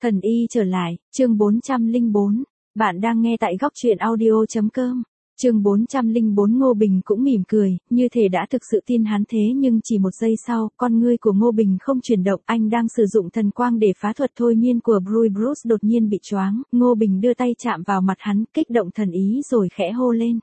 Thần y trở lại, chương 404. Bạn đang nghe tại góc truyện audio.com. Chương 404. Ngô Bình cũng mỉm cười, như thể đã thực sự tin hắn thế, nhưng chỉ một giây sau, con ngươi của Ngô Bình không chuyển động, anh đang sử dụng thần quang để phá thuật thôi miên của Bruce đột nhiên bị choáng. Ngô Bình đưa tay chạm vào mặt hắn, kích động thần ý rồi khẽ hô lên.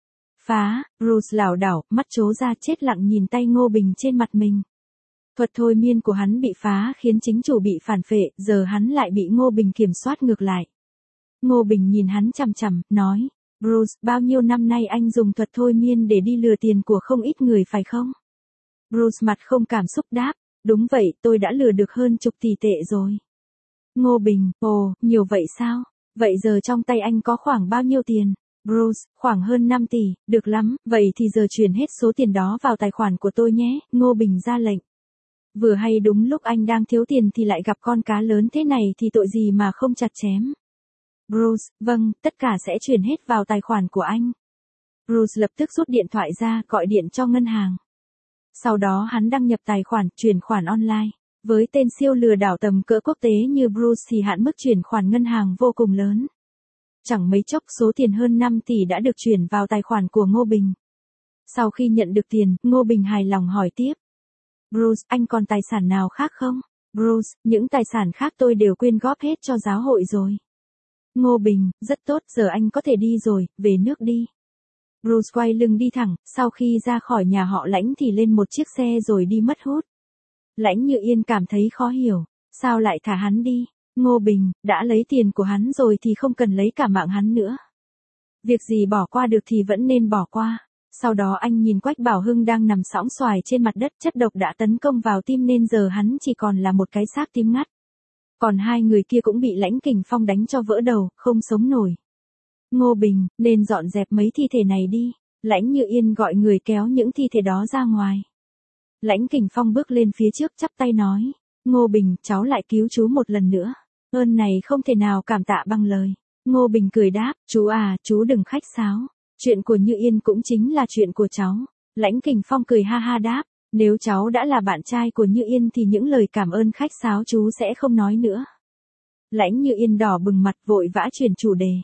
Phá. Bruce lảo đảo, mắt trố ra chết lặng nhìn tay Ngô Bình trên mặt mình. Thuật thôi miên của hắn bị phá khiến chính chủ bị phản phệ, giờ hắn lại bị Ngô Bình kiểm soát ngược lại. Ngô Bình nhìn hắn chằm chằm, nói, Bruce, bao nhiêu năm nay anh dùng thuật thôi miên để đi lừa tiền của không ít người phải không? Bruce mặt không cảm xúc đáp, đúng vậy, tôi đã lừa được hơn chục tỷ tệ rồi. Ngô Bình, ồ, nhiều vậy sao? Vậy giờ trong tay anh có khoảng bao nhiêu tiền? Bruce, khoảng hơn 5 tỷ, được lắm, vậy thì giờ chuyển hết số tiền đó vào tài khoản của tôi nhé, Ngô Bình ra lệnh. Vừa hay đúng lúc anh đang thiếu tiền thì lại gặp con cá lớn thế này thì tội gì mà không chặt chém. Bruce, vâng, tất cả sẽ chuyển hết vào tài khoản của anh. Bruce lập tức rút điện thoại ra, gọi điện cho ngân hàng. Sau đó hắn đăng nhập tài khoản, chuyển khoản online. Với tên siêu lừa đảo tầm cỡ quốc tế như Bruce thì hạn mức chuyển khoản ngân hàng vô cùng lớn. Chẳng mấy chốc số tiền hơn 5 tỷ đã được chuyển vào tài khoản của Ngô Bình. Sau khi nhận được tiền, Ngô Bình hài lòng hỏi tiếp. Bruce, anh còn tài sản nào khác không? Bruce, những tài sản khác tôi đều quyên góp hết cho giáo hội rồi. Ngô Bình, rất tốt, giờ anh có thể đi rồi, về nước đi. Bruce quay lưng đi thẳng, sau khi ra khỏi nhà họ Lãnh thì lên một chiếc xe rồi đi mất hút. Lãnh Như Yên cảm thấy khó hiểu, sao lại thả hắn đi? Ngô Bình, đã lấy tiền của hắn rồi thì không cần lấy cả mạng hắn nữa. Việc gì bỏ qua được thì vẫn nên bỏ qua. Sau đó anh nhìn Quách Bảo Hưng đang nằm sõng xoài trên mặt đất, chất độc đã tấn công vào tim nên giờ hắn chỉ còn là một cái xác tím ngắt. Còn hai người kia cũng bị Lãnh Kình Phong đánh cho vỡ đầu, không sống nổi. Ngô Bình, nên dọn dẹp mấy thi thể này đi. Lãnh Như Yên gọi người kéo những thi thể đó ra ngoài. Lãnh Kình Phong bước lên phía trước chắp tay nói. Ngô Bình, cháu lại cứu chú một lần nữa. Ơn này không thể nào cảm tạ bằng lời. Ngô Bình cười đáp, chú à, chú đừng khách sáo. Chuyện của Như Yên cũng chính là chuyện của cháu. Lãnh Kình Phong cười ha ha đáp, nếu cháu đã là bạn trai của Như Yên thì những lời cảm ơn khách sáo chú sẽ không nói nữa. Lãnh Như Yên đỏ bừng mặt vội vã chuyển chủ đề.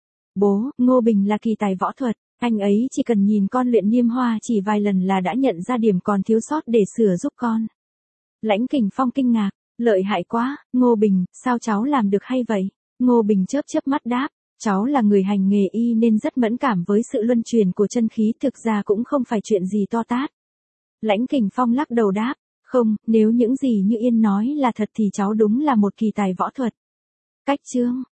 Bố, Ngô Bình là kỳ tài võ thuật, anh ấy chỉ cần nhìn con luyện Niêm Hoa chỉ vài lần là đã nhận ra điểm còn thiếu sót để sửa giúp con. Lãnh Kình Phong kinh ngạc, lợi hại quá, Ngô Bình, sao cháu làm được hay vậy? Ngô Bình chớp chớp mắt đáp. Cháu là người hành nghề y nên rất mẫn cảm với sự luân truyền của chân khí, thực ra cũng không phải chuyện gì to tát. Lãnh Kình Phong lắc đầu đáp, không, nếu những gì Như Yên nói là thật thì cháu đúng là một kỳ tài võ thuật. Cách chương